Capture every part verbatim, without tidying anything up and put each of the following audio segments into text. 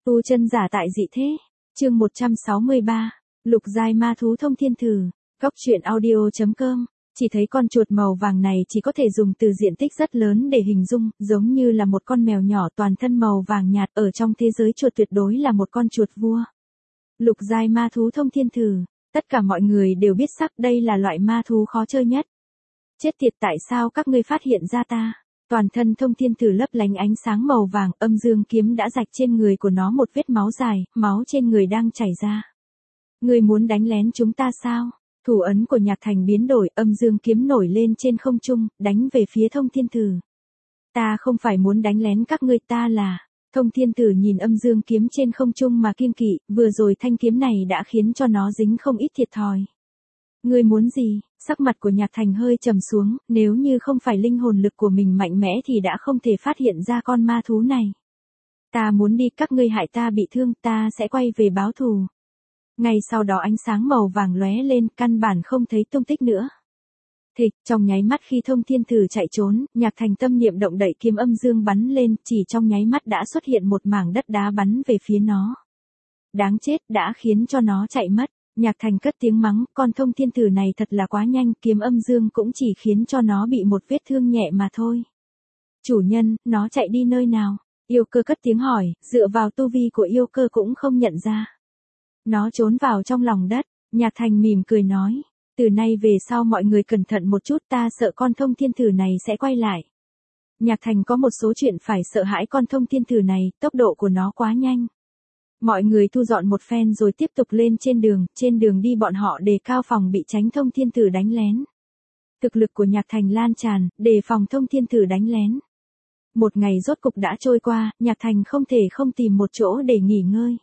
Tu chân giả tại dị thế. Chương một trăm sáu mươi ba. Lục giai ma thú thông thiên thử. Góc truyện audio chấm com. Chỉ thấy con chuột màu vàng này chỉ có thể dùng từ diện tích rất lớn để hình dung, giống như là một con mèo nhỏ toàn thân màu vàng nhạt, ở trong thế giới chuột tuyệt đối là một con chuột vua. Lục giai ma thú thông thiên thử. Tất cả mọi người đều biết sắc đây là loại ma thú khó chơi nhất. Chết tiệt, tại sao các ngươi phát hiện ra ta? Toàn thân thông thiên thử lấp lánh ánh sáng màu vàng, âm dương kiếm đã rạch trên người của nó một vết máu dài, máu trên người đang chảy ra. Ngươi muốn đánh lén chúng ta sao? Thủ ấn của Nhạc Thành biến đổi, âm dương kiếm nổi lên trên không trung, đánh về phía thông thiên thử. Ta không phải muốn đánh lén các ngươi, ta là... Thông thiên thử nhìn âm dương kiếm trên không trung mà kiêng kỵ, vừa rồi thanh kiếm này đã khiến cho nó dính không ít thiệt thòi. Ngươi muốn gì? Sắc mặt của Nhạc Thành hơi trầm xuống, nếu như không phải linh hồn lực của mình mạnh mẽ thì đã không thể phát hiện ra con ma thú này. Ta muốn đi, các ngươi hại ta bị thương, ta sẽ quay về báo thù. Ngay sau đó ánh sáng màu vàng lóe lên, căn bản không thấy tung tích nữa. Thịch, trong nháy mắt khi thông thiên thử chạy trốn, Nhạc Thành tâm niệm động đậy kiếm âm dương bắn lên, chỉ trong nháy mắt đã xuất hiện một mảng đất đá bắn về phía nó. Đáng chết, đã khiến cho nó chạy mất. Nhạc Thành cất tiếng mắng, con thông thiên thử này thật là quá nhanh, kiếm âm dương cũng chỉ khiến cho nó bị một vết thương nhẹ mà thôi. Chủ nhân, nó chạy đi nơi nào? Yêu cơ cất tiếng hỏi, dựa vào tu vi của yêu cơ cũng không nhận ra. Nó trốn vào trong lòng đất. Nhạc Thành mỉm cười nói, từ nay về sau mọi người cẩn thận một chút, ta sợ con thông thiên thử này sẽ quay lại. Nhạc Thành có một số chuyện phải sợ hãi con thông thiên thử này, tốc độ của nó quá nhanh. Mọi người thu dọn một phen rồi tiếp tục lên trên đường, trên đường đi bọn họ đề cao phòng bị tránh thông thiên thử đánh lén. Thực lực của Nhạc Thành lan tràn, đề phòng thông thiên thử đánh lén. Một ngày rốt cục đã trôi qua, Nhạc Thành không thể không tìm một chỗ để nghỉ ngơi.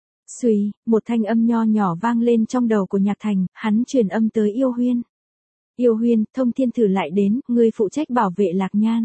Xuy, một thanh âm nho nhỏ vang lên trong đầu của Nhạc Thành, hắn truyền âm tới Yêu Huyên. Yêu Huyên, thông thiên thử lại đến, ngươi phụ trách bảo vệ Lạc Nhan.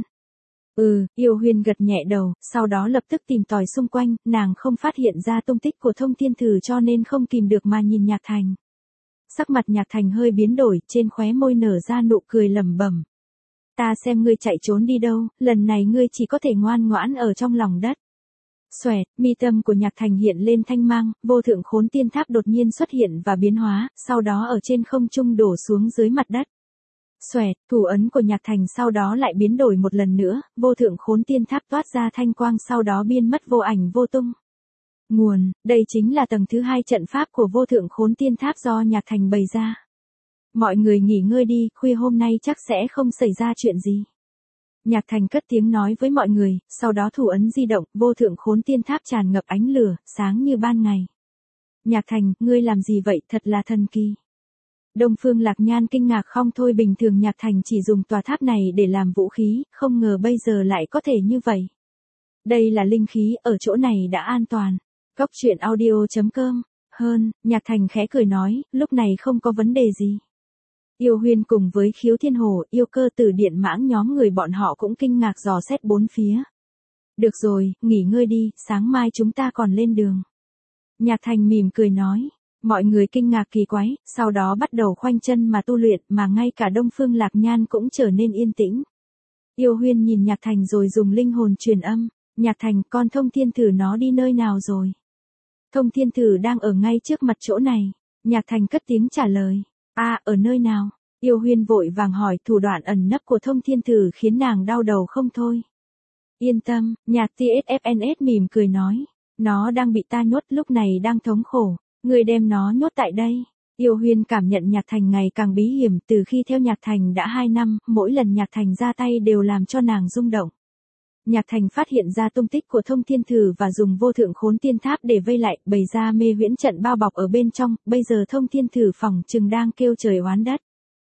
Ừ, Yêu Huyên gật nhẹ đầu, sau đó lập tức tìm tòi xung quanh, nàng không phát hiện ra tung tích của thông thiên thử cho nên không kìm được mà nhìn Nhạc Thành. Sắc mặt Nhạc Thành hơi biến đổi, trên khóe môi nở ra nụ cười lẩm bẩm. Ta xem ngươi chạy trốn đi đâu, lần này ngươi chỉ có thể ngoan ngoãn ở trong lòng đất. Xoẹt, mi tâm của Nhạc Thành hiện lên thanh mang, vô thượng khốn tiên tháp đột nhiên xuất hiện và biến hóa, sau đó ở trên không trung đổ xuống dưới mặt đất. Xoẹt, thủ ấn của Nhạc Thành sau đó lại biến đổi một lần nữa, vô thượng khốn tiên tháp toát ra thanh quang sau đó biến mất vô ảnh vô tung. Nguồn, đây chính là tầng thứ hai trận pháp của vô thượng khốn tiên tháp do Nhạc Thành bày ra. Mọi người nghỉ ngơi đi, khuya hôm nay chắc sẽ không xảy ra chuyện gì. Nhạc Thành cất tiếng nói với mọi người, sau đó thủ ấn di động, vô thượng khốn tiên tháp tràn ngập ánh lửa, sáng như ban ngày. Nhạc Thành, ngươi làm gì vậy, thật là thần kỳ. Đông Phương Lạc Nhan kinh ngạc không thôi, bình thường Nhạc Thành chỉ dùng tòa tháp này để làm vũ khí, không ngờ bây giờ lại có thể như vậy. Đây là linh khí, ở chỗ này đã an toàn. Góc truyện audio chấm com. Hơn, Nhạc Thành khẽ cười nói, lúc này không có vấn đề gì. Yêu Huyên cùng với Khiếu Thiên Hồ, Yêu Cơ, Tử Điện Mãng nhóm người bọn họ cũng kinh ngạc dò xét bốn phía. Được rồi, nghỉ ngơi đi, sáng mai chúng ta còn lên đường. Nhạc Thành mỉm cười nói. Mọi người kinh ngạc kỳ quái, sau đó bắt đầu khoanh chân mà tu luyện, mà ngay cả Đông Phương Lạc Nhan cũng trở nên yên tĩnh. Yêu Huyên nhìn Nhạc Thành rồi dùng linh hồn truyền âm. Nhạc Thành, con thông thiên thử nó đi nơi nào rồi? Thông thiên thử đang ở ngay trước mặt chỗ này. Nhạc Thành cất tiếng trả lời. A, à, ở nơi nào? Yêu Huyên vội vàng hỏi, thủ đoạn ẩn nấp của thông thiên thử khiến nàng đau đầu không thôi. Yên tâm, Nhạc tê ét ép en ét mỉm cười nói. Nó đang bị ta nhốt, lúc này đang thống khổ. Người đem nó nhốt tại đây. Yêu Huyên cảm nhận Nhạc Thành ngày càng bí hiểm, từ khi theo Nhạc Thành đã hai năm, mỗi lần Nhạc Thành ra tay đều làm cho nàng rung động. Nhạc Thành phát hiện ra tung tích của thông thiên thử và dùng vô thượng khốn tiên tháp để vây lại, bày ra mê huyễn trận bao bọc ở bên trong, bây giờ thông thiên thử phỏng chừng đang kêu trời oán đất.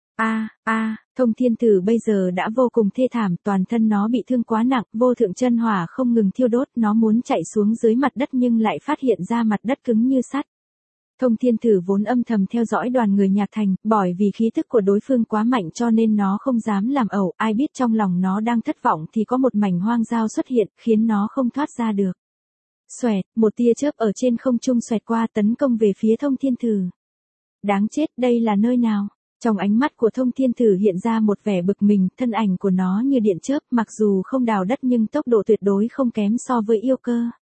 A, a, thông thiên thử bây giờ đã vô cùng thê thảm, toàn thân nó bị thương quá nặng, vô thượng chân hỏa không ngừng thiêu đốt, nó muốn chạy xuống dưới mặt đất nhưng lại phát hiện ra mặt đất cứng như sắt. Thông thiên thử vốn âm thầm theo dõi đoàn người Nhạc Thành, bởi vì khí tức của đối phương quá mạnh cho nên nó không dám làm ẩu, ai biết trong lòng nó đang thất vọng thì có một mảnh hoang dao xuất hiện, khiến nó không thoát ra được. Xoẹt, một tia chớp ở trên không trung xoẹt qua tấn công về phía thông thiên thử. Đáng chết, đây là nơi nào? Trong ánh mắt của thông thiên thử hiện ra một vẻ bực mình, thân ảnh của nó như điện chớp, mặc dù không đào đất nhưng tốc độ tuyệt đối không kém so với Yêu Cơ.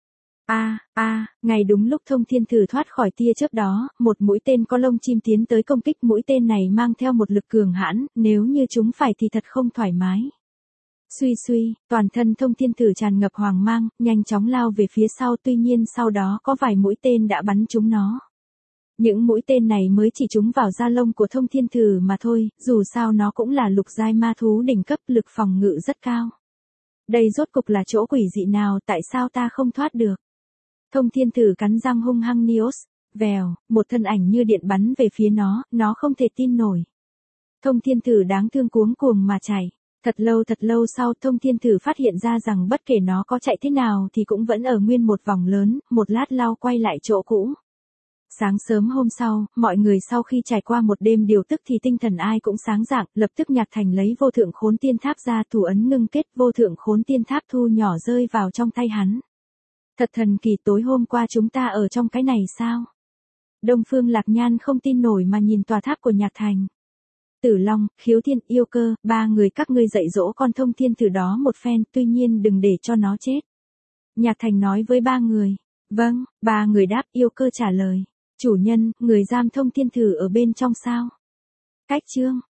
A, a, ngay đúng lúc Thông Thiên Thử thoát khỏi tia chớp đó, một mũi tên có lông chim tiến tới công kích. Mũi tên này mang theo một lực cường hãn, nếu như chúng phải thì thật không thoải mái. Suy suy, toàn thân Thông Thiên Thử tràn ngập hoàng mang, nhanh chóng lao về phía sau, tuy nhiên sau đó có vài mũi tên đã bắn trúng nó. Những mũi tên này mới chỉ trúng vào da lông của Thông Thiên Thử mà thôi, dù sao nó cũng là lục giai ma thú đỉnh cấp, lực phòng ngự rất cao. Đây rốt cục là chỗ quỷ dị nào, tại sao ta không thoát được? Thông Thiên Thử cắn răng hung hăng Nios, vèo, một thân ảnh như điện bắn về phía nó, nó không thể tin nổi. Thông Thiên Thử đáng thương cuống cuồng mà chạy. Thật lâu thật lâu sau Thông Thiên Thử phát hiện ra rằng bất kể nó có chạy thế nào thì cũng vẫn ở nguyên một vòng lớn, một lát lao quay lại chỗ cũ. Sáng sớm hôm sau, mọi người sau khi trải qua một đêm điều tức thì tinh thần ai cũng sáng rạng, lập tức Nhạc Thành lấy vô thượng khốn tiên tháp ra, thủ ấn ngưng kết, vô thượng khốn tiên tháp thu nhỏ rơi vào trong tay hắn. Thật thần kỳ, tối hôm qua chúng ta ở trong cái này sao? Đông Phương Lạc Nhan không tin nổi mà nhìn tòa tháp của Nhạc Thành. Tử Long, Khiếu Thiên, Yêu Cơ, ba người các ngươi dạy dỗ con Thông Thiên Thử đó một phen, tuy nhiên đừng để cho nó chết. Nhạc Thành nói với ba người. Vâng, ba người đáp. Yêu Cơ trả lời. Chủ nhân, người giam Thông Thiên Thử ở bên trong sao? Cách chương.